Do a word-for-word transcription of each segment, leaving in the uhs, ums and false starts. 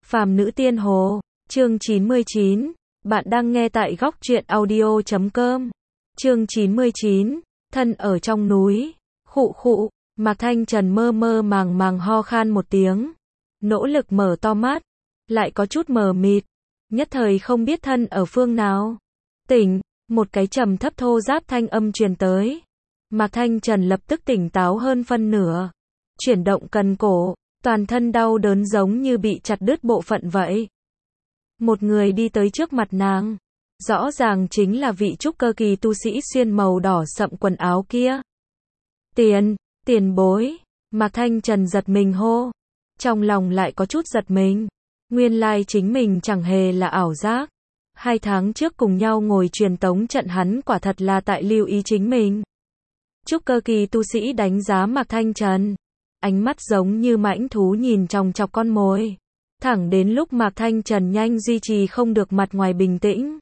Phàm Nữ Tiên Hồ, chương chín mươi chín, bạn đang nghe tại góc truyện audio chấm com. Chương chín mươi chín, thân ở trong núi, khụ khụ, Mạc Thanh Trần mơ mơ màng màng ho khan một tiếng, nỗ lực mở to mắt, lại có chút mờ mịt, nhất thời không biết thân ở phương nào. Tỉnh, một cái trầm thấp thô ráp thanh âm truyền tới. Mạc Thanh Trần lập tức tỉnh táo hơn phân nửa, chuyển động cần cổ, toàn thân đau đớn giống như bị chặt đứt bộ phận vậy. Một người đi tới trước mặt nàng, rõ ràng chính là vị trúc cơ kỳ tu sĩ xuyên màu đỏ sậm quần áo kia. Tiền, tiền bối, Mạc Thanh Trần giật mình hô, trong lòng lại có chút giật mình, nguyên lai chính mình chẳng hề là ảo giác. Hai tháng trước cùng nhau ngồi truyền tống trận hắn quả thật là tại lưu ý chính mình. Trúc cơ kỳ tu sĩ đánh giá Mạc Thanh Trần, ánh mắt giống như mãnh thú nhìn chòng chọc con mồi. Thẳng đến lúc Mạc Thanh Trần nhanh duy trì không được mặt ngoài bình tĩnh,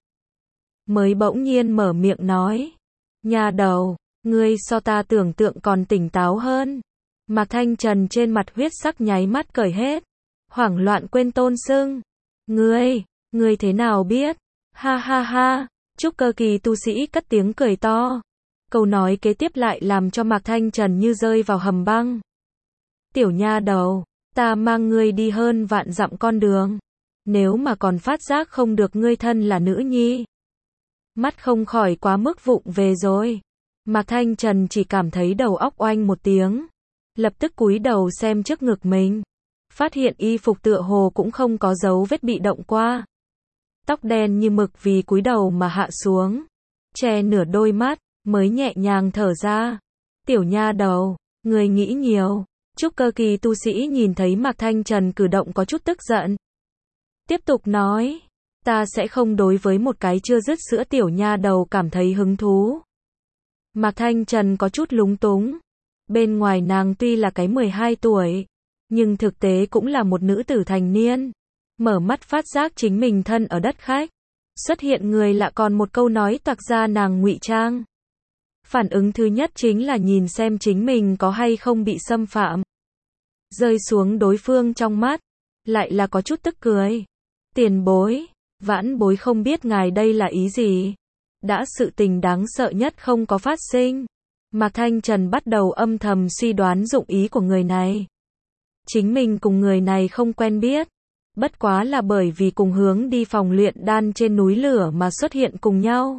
mới bỗng nhiên mở miệng nói, nhà đầu, ngươi so ta tưởng tượng còn tỉnh táo hơn. Mạc Thanh Trần trên mặt huyết sắc nháy mắt cởi hết, hoảng loạn quên tôn xưng. Ngươi, ngươi thế nào biết? Ha ha ha, trúc cơ kỳ tu sĩ cất tiếng cười to. Câu nói kế tiếp lại làm cho Mạc Thanh Trần như rơi vào hầm băng. Tiểu nha đầu, ta mang ngươi đi hơn vạn dặm con đường, nếu mà còn phát giác không được ngươi thân là nữ nhi, mắt không khỏi quá mức vụng về rồi. Mạc Thanh Trần chỉ cảm thấy đầu óc oanh một tiếng, lập tức cúi đầu xem trước ngực mình, phát hiện y phục tựa hồ cũng không có dấu vết bị động qua. Tóc đen như mực vì cúi đầu mà hạ xuống, che nửa đôi mắt, mới nhẹ nhàng thở ra. Tiểu nha đầu, người nghĩ nhiều. Trúc cơ kỳ tu sĩ nhìn thấy Mạc Thanh Trần cử động có chút tức giận, tiếp tục nói, ta sẽ không đối với một cái chưa dứt sữa tiểu nha đầu cảm thấy hứng thú. Mạc Thanh Trần có chút lúng túng, bên ngoài nàng tuy là cái mười hai tuổi, nhưng thực tế cũng là một nữ tử thành niên. Mở mắt phát giác chính mình thân ở đất khách, xuất hiện người lạ còn một câu nói toạc ra nàng ngụy trang. Phản ứng thứ nhất chính là nhìn xem chính mình có hay không bị xâm phạm. Rơi xuống đối phương trong mắt, lại là có chút tức cười. Tiền bối, vãn bối không biết ngài đây là ý gì. Đã sự tình đáng sợ nhất không có phát sinh. Mạc Thanh Trần bắt đầu âm thầm suy đoán dụng ý của người này. Chính mình cùng người này không quen biết, bất quá là bởi vì cùng hướng đi phòng luyện đan trên núi lửa mà xuất hiện cùng nhau.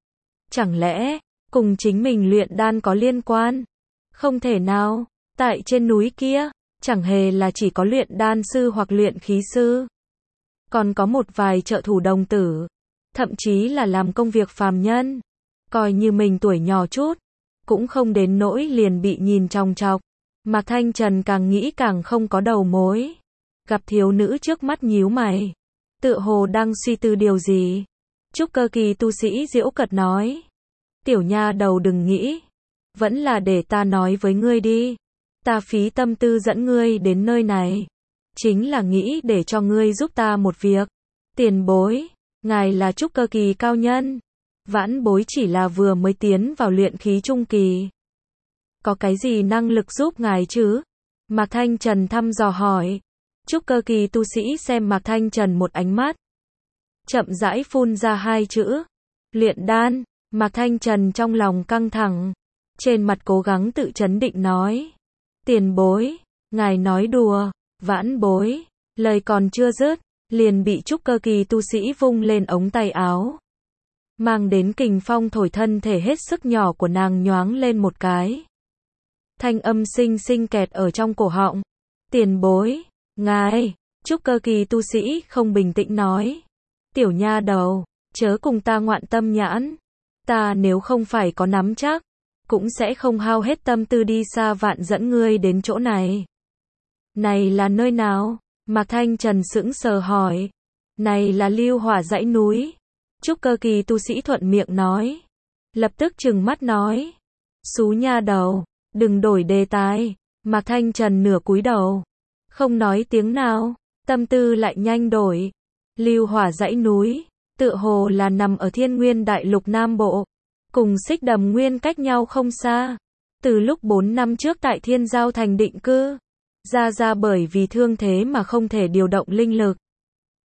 Chẳng lẽ cùng chính mình luyện đan có liên quan? Không thể nào, tại trên núi kia, chẳng hề là chỉ có luyện đan sư hoặc luyện khí sư. Còn có một vài trợ thủ đồng tử, thậm chí là làm công việc phàm nhân. Coi như mình tuổi nhỏ chút, cũng không đến nỗi liền bị nhìn chòng chọc. Mạc Thanh Trần càng nghĩ càng không có đầu mối. Gặp thiếu nữ trước mắt nhíu mày, tựa hồ đang suy tư điều gì. Trúc cơ kỳ tu sĩ giễu cợt nói, tiểu nha đầu đừng nghĩ, vẫn là để ta nói với ngươi đi. Ta phí tâm tư dẫn ngươi đến nơi này, chính là nghĩ để cho ngươi giúp ta một việc. Tiền bối, ngài là trúc cơ kỳ cao nhân, vãn bối chỉ là vừa mới tiến vào luyện khí trung kỳ. Có cái gì năng lực giúp ngài chứ? Mạc Thanh Trần thăm dò hỏi. Trúc cơ kỳ tu sĩ xem Mạc Thanh Trần một ánh mắt, chậm rãi phun ra hai chữ, luyện đan. Mạc Thanh Trần trong lòng căng thẳng, trên mặt cố gắng tự trấn định nói, tiền bối, ngài nói đùa. Vãn bối, lời còn chưa dứt, liền bị trúc cơ kỳ tu sĩ vung lên ống tay áo, mang đến kình phong thổi thân thể hết sức nhỏ của nàng nhoáng lên một cái. Thanh âm xinh xinh kẹt ở trong cổ họng. Tiền bối, ngài, trúc cơ kỳ tu sĩ không bình tĩnh nói, tiểu nha đầu, chớ cùng ta ngoạn tâm nhãn. Ta nếu không phải có nắm chắc, cũng sẽ không hao hết tâm tư đi xa vạn dẫn ngươi đến chỗ này. Này là nơi nào? Mạc Thanh Trần sững sờ hỏi. Này là Lưu Hỏa dãy núi. Trúc cơ kỳ tu sĩ thuận miệng nói. Lập tức trừng mắt nói, xú nha đầu, đừng đổi đề tài. Mạc Thanh Trần nửa cúi đầu, không nói tiếng nào, tâm tư lại nhanh đổi. Lưu Hỏa dãy núi, tựa hồ là nằm ở Thiên Nguyên Đại Lục Nam Bộ, cùng Xích Đầm Nguyên cách nhau không xa. Từ lúc bốn năm trước tại Thiên Giao Thành định cư, ra ra bởi vì thương thế mà không thể điều động linh lực,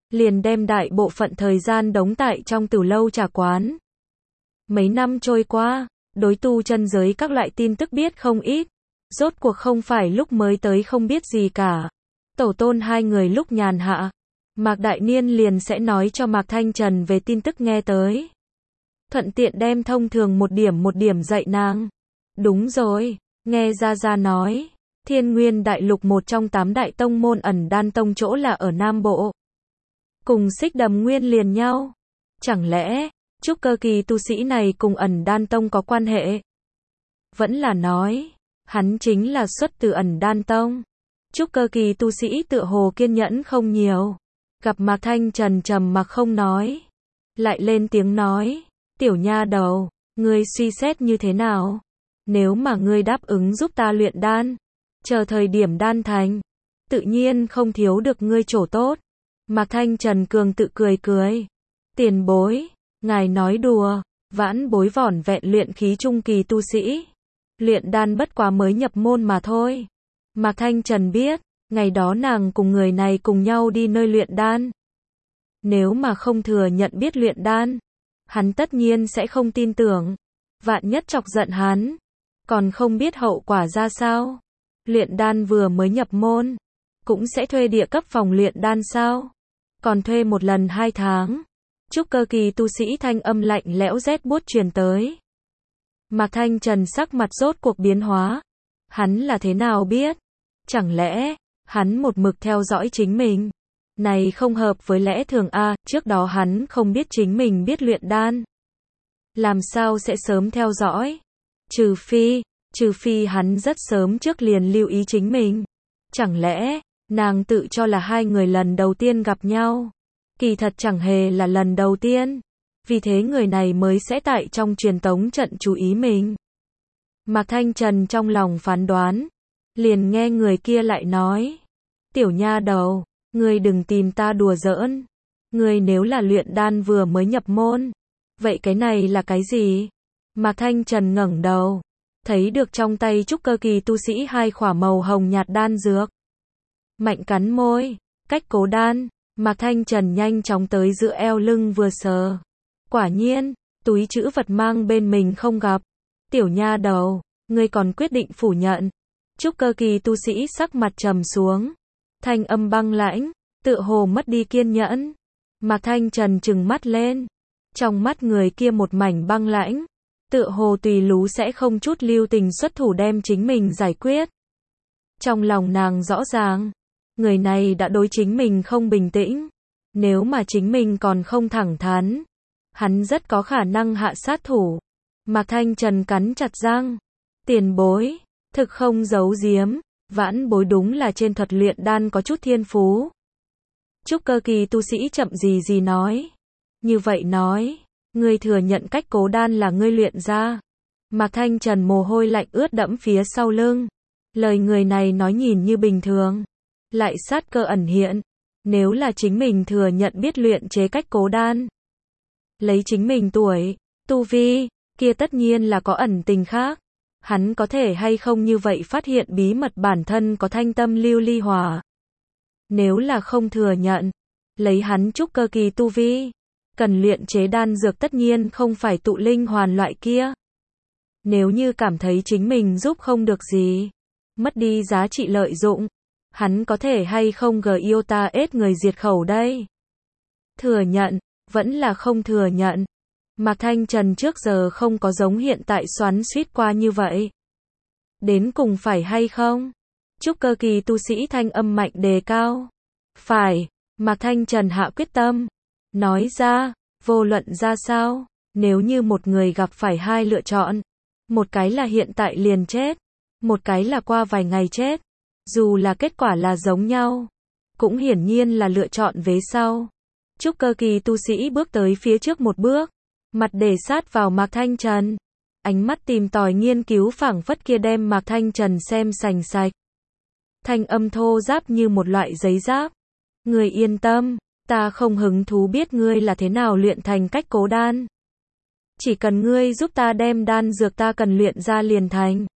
liền đem đại bộ phận thời gian đóng tại trong tử lâu trà quán. Mấy năm trôi qua, đối tu chân giới các loại tin tức biết không ít, rốt cuộc không phải lúc mới tới không biết gì cả. Tổ tôn hai người lúc nhàn hạ, Mạc Đại Niên liền sẽ nói cho Mạc Thanh Trần về tin tức nghe tới. Thuận tiện đem thông thường một điểm một điểm dạy nàng. Đúng rồi, nghe Gia Gia nói, Thiên Nguyên Đại Lục một trong tám đại tông môn ẩn đan tông chỗ là ở Nam Bộ. Cùng Xích Đầm Nguyên liền nhau. Chẳng lẽ, trúc cơ kỳ tu sĩ này cùng ẩn đan tông có quan hệ? Vẫn là nói, hắn chính là xuất từ ẩn đan tông. Trúc cơ kỳ tu sĩ tựa hồ kiên nhẫn không nhiều. Gặp Mạc Thanh Trần trầm mặc không nói. Lại lên tiếng nói, tiểu nha đầu, ngươi suy xét như thế nào? Nếu mà ngươi đáp ứng giúp ta luyện đan, chờ thời điểm đan thành, tự nhiên không thiếu được ngươi chỗ tốt. Mạc Thanh Trần cường tự cười cười. Tiền bối, ngài nói đùa, vãn bối vỏn vẹn luyện khí trung kỳ tu sĩ. Luyện đan bất quá mới nhập môn mà thôi. Mạc Thanh Trần biết, ngày đó nàng cùng người này cùng nhau đi nơi luyện đan. Nếu mà không thừa nhận biết luyện đan, hắn tất nhiên sẽ không tin tưởng. Vạn nhất chọc giận hắn, còn không biết hậu quả ra sao. Luyện đan vừa mới nhập môn, cũng sẽ thuê địa cấp phòng luyện đan sao? Còn thuê một lần hai tháng. Trúc cơ kỳ tu sĩ thanh âm lạnh lẽo rét buốt truyền tới. Mạc Thanh Trần sắc mặt rốt cuộc biến hóa. Hắn là thế nào biết? Chẳng lẽ, hắn một mực theo dõi chính mình? Này không hợp với lẽ thường a, trước đó hắn không biết chính mình biết luyện đan. Làm sao sẽ sớm theo dõi? Trừ phi, trừ phi hắn rất sớm trước liền lưu ý chính mình. Chẳng lẽ, nàng tự cho là hai người lần đầu tiên gặp nhau? Kỳ thật chẳng hề là lần đầu tiên. Vì thế người này mới sẽ tại trong truyền tống trận chú ý mình. Mạc Thanh Trần trong lòng phán đoán. Liền nghe người kia lại nói. Tiểu nha đầu, ngươi đừng tìm ta đùa giỡn. Ngươi nếu là luyện đan vừa mới nhập môn, vậy cái này là cái gì? Mạc Thanh Trần ngẩng đầu, thấy được trong tay trúc cơ kỳ tu sĩ hai khỏa màu hồng nhạt đan dược. Mạnh cắn môi, cách cố đan, Mạc Thanh Trần nhanh chóng tới giữa eo lưng vừa sờ. Quả nhiên, túi trữ vật mang bên mình không gặp. Tiểu nha đầu, ngươi còn quyết định phủ nhận. Trúc cơ kỳ tu sĩ sắc mặt trầm xuống. Thanh âm băng lãnh, tựa hồ mất đi kiên nhẫn. Mạc Thanh Trần trừng mắt lên. Trong mắt người kia một mảnh băng lãnh. Tựa hồ tùy lú sẽ không chút lưu tình xuất thủ đem chính mình giải quyết. Trong lòng nàng rõ ràng, người này đã đối chính mình không bình tĩnh. Nếu mà chính mình còn không thẳng thắn, hắn rất có khả năng hạ sát thủ. Mạc Thanh Trần cắn chặt răng. Tiền bối, thực không giấu giếm, vãn bối đúng là trên thuật luyện đan có chút thiên phú. Trúc cơ kỳ tu sĩ chậm gì gì nói. Như vậy nói, ngươi thừa nhận cách cố đan là ngươi luyện ra. Mạc Thanh Trần mồ hôi lạnh ướt đẫm phía sau lưng. Lời người này nói nhìn như bình thường, lại sát cơ ẩn hiện. Nếu là chính mình thừa nhận biết luyện chế cách cố đan, lấy chính mình tuổi, tu vi, kia tất nhiên là có ẩn tình khác. Hắn có thể hay không như vậy phát hiện bí mật bản thân có thanh tâm lưu ly hỏa. Nếu là không thừa nhận, lấy hắn trúc cơ kỳ tu vi, cần luyện chế đan dược tất nhiên không phải tụ linh hoàn loại kia. Nếu như cảm thấy chính mình giúp không được gì, mất đi giá trị lợi dụng, hắn có thể hay không gờ yêu ta ết người diệt khẩu đây? Thừa nhận, vẫn là không thừa nhận. Mạc Thanh Trần trước giờ không có giống hiện tại xoắn xuýt qua như vậy. Đến cùng phải hay không? Trúc cơ kỳ tu sĩ thanh âm mạnh đề cao. Phải, Mạc Thanh Trần hạ quyết tâm. Nói ra, vô luận ra sao, nếu như một người gặp phải hai lựa chọn. Một cái là hiện tại liền chết, một cái là qua vài ngày chết. Dù là kết quả là giống nhau, cũng hiển nhiên là lựa chọn vế sau. Trúc cơ kỳ tu sĩ bước tới phía trước một bước, mặt để sát vào Mạc Thanh Trần. Ánh mắt tìm tòi nghiên cứu phảng phất kia đem Mạc Thanh Trần xem sành sạch. Thanh âm thô ráp như một loại giấy giáp. Ngươi yên tâm, ta không hứng thú biết ngươi là thế nào luyện thành cách cố đan. Chỉ cần ngươi giúp ta đem đan dược ta cần luyện ra liền thành.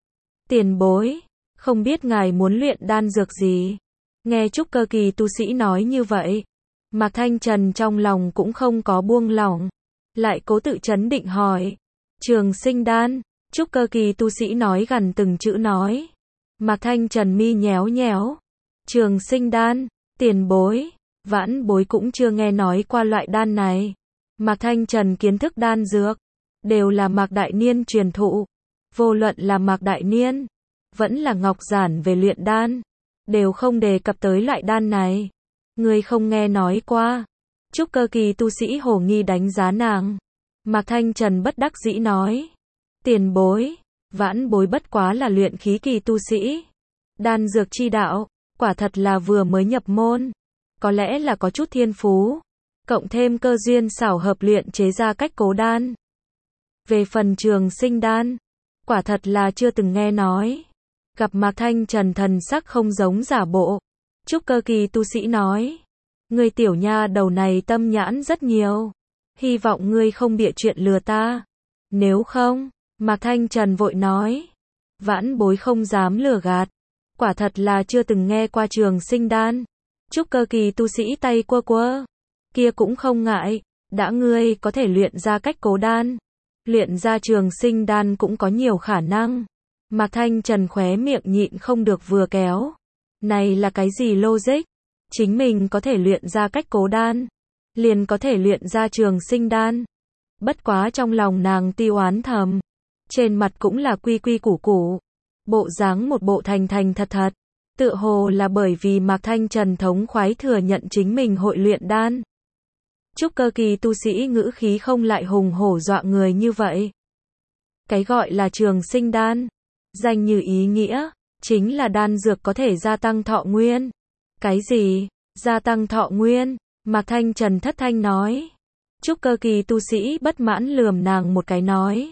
Tiền bối, không biết ngài muốn luyện đan dược gì? Nghe trúc cơ kỳ tu sĩ nói như vậy, Mạc Thanh Trần trong lòng cũng không có buông lỏng, lại cố tự chấn định hỏi. Trường sinh đan, trúc cơ kỳ tu sĩ nói gần từng chữ nói. Mạc Thanh Trần mi nhéo nhéo. Trường sinh đan, tiền bối, vãn bối cũng chưa nghe nói qua loại đan này. Mạc Thanh Trần kiến thức đan dược, đều là Mạc Đại Niên truyền thụ. Vô luận là Mạc Đại Niên, vẫn là Ngọc Giản về luyện đan, đều không đề cập tới loại đan này. Ngươi không nghe nói qua. Trúc cơ kỳ tu sĩ hồ nghi đánh giá nàng. Mạc Thanh Trần bất đắc dĩ nói. Tiền bối, vãn bối bất quá là luyện khí kỳ tu sĩ. Đan dược chi đạo, quả thật là vừa mới nhập môn. Có lẽ là có chút thiên phú. Cộng thêm cơ duyên xảo hợp luyện chế ra cách cố đan. Về phần trường sinh đan, quả thật là chưa từng nghe nói. Gặp Mạc Thanh Trần thần sắc không giống giả bộ. Trúc cơ kỳ tu sĩ nói. Ngươi tiểu nha đầu này tâm nhãn rất nhiều. Hy vọng ngươi không bịa chuyện lừa ta. Nếu không, Mạc Thanh Trần vội nói. Vãn bối không dám lừa gạt. Quả thật là chưa từng nghe qua trường sinh đan. Trúc cơ kỳ tu sĩ tay quơ quơ. Kia cũng không ngại. Đã ngươi có thể luyện ra cách cố đan. Luyện ra trường sinh đan cũng có nhiều khả năng. Mạc Thanh Trần khóe miệng nhịn không được vừa kéo. Này là cái gì logic? Chính mình có thể luyện ra cách cố đan, liền có thể luyện ra trường sinh đan. Bất quá trong lòng nàng ti oán thầm, trên mặt cũng là quy quy củ củ, bộ dáng một bộ thành thành thật thật, tựa hồ là bởi vì Mạc Thanh Trần thống khoái thừa nhận chính mình hội luyện đan. Trúc cơ kỳ tu sĩ ngữ khí không lại hùng hổ dọa người như vậy. Cái gọi là trường sinh đan, danh như ý nghĩa, chính là đan dược có thể gia tăng thọ nguyên. Cái gì? Gia tăng thọ nguyên? Mạc Thanh Trần thất thanh nói. Trúc cơ kỳ tu sĩ bất mãn lườm nàng một cái nói.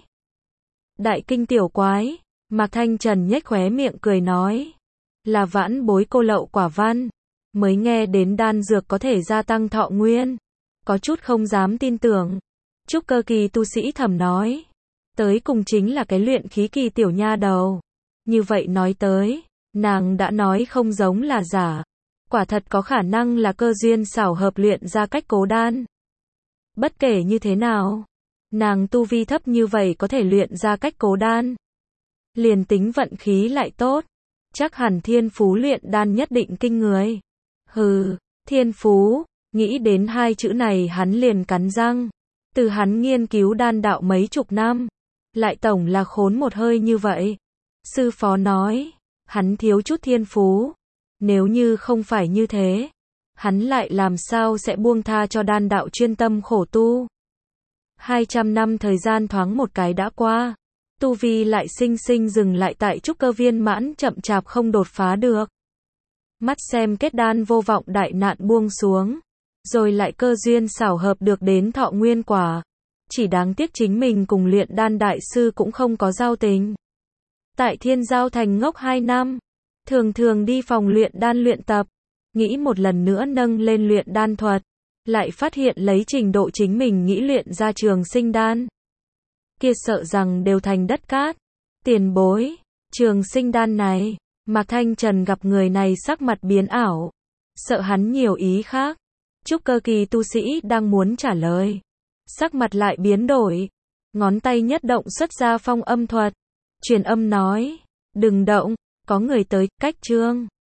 Đại kinh tiểu quái. Mạc Thanh Trần nhếch khóe miệng cười nói. Là vãn bối cô lậu quả văn. Mới nghe đến đan dược có thể gia tăng thọ nguyên. Có chút không dám tin tưởng. Trúc cơ kỳ tu sĩ thầm nói. Tới cùng chính là cái luyện khí kỳ tiểu nha đầu. Như vậy nói tới, nàng đã nói không giống là giả. Quả thật có khả năng là cơ duyên xảo hợp luyện ra cách cố đan. Bất kể như thế nào, nàng tu vi thấp như vậy có thể luyện ra cách cố đan. Liền tính vận khí lại tốt, chắc hẳn thiên phú luyện đan nhất định kinh người. Hừ, thiên phú, nghĩ đến hai chữ này hắn liền cắn răng. Từ hắn nghiên cứu đan đạo mấy chục năm, lại tổng là khốn một hơi như vậy. Sư phó nói, hắn thiếu chút thiên phú. Nếu như không phải như thế, hắn lại làm sao sẽ buông tha cho đan đạo chuyên tâm khổ tu. hai trăm năm thời gian thoáng một cái đã qua, tu vi lại sinh sinh dừng lại tại trúc cơ viên mãn chậm chạp không đột phá được. Mắt xem kết đan vô vọng đại nạn buông xuống, rồi lại cơ duyên xảo hợp được đến thọ nguyên quả. Chỉ đáng tiếc chính mình cùng luyện đan đại sư cũng không có giao tình. Tại Thiên Giao Thành ngốc hai năm, thường thường đi phòng luyện đan luyện tập, nghĩ một lần nữa nâng lên luyện đan thuật, lại phát hiện lấy trình độ chính mình nghĩ luyện ra trường sinh đan. Kia sợ rằng đều thành đất cát. Tiền bối, trường sinh đan này, Mạc Thanh Trần gặp người này sắc mặt biến ảo, sợ hắn nhiều ý khác. Trúc cơ kỳ tu sĩ đang muốn trả lời, sắc mặt lại biến đổi, ngón tay nhất động xuất ra phong âm thuật, truyền âm nói, đừng động, có người tới, cách chương.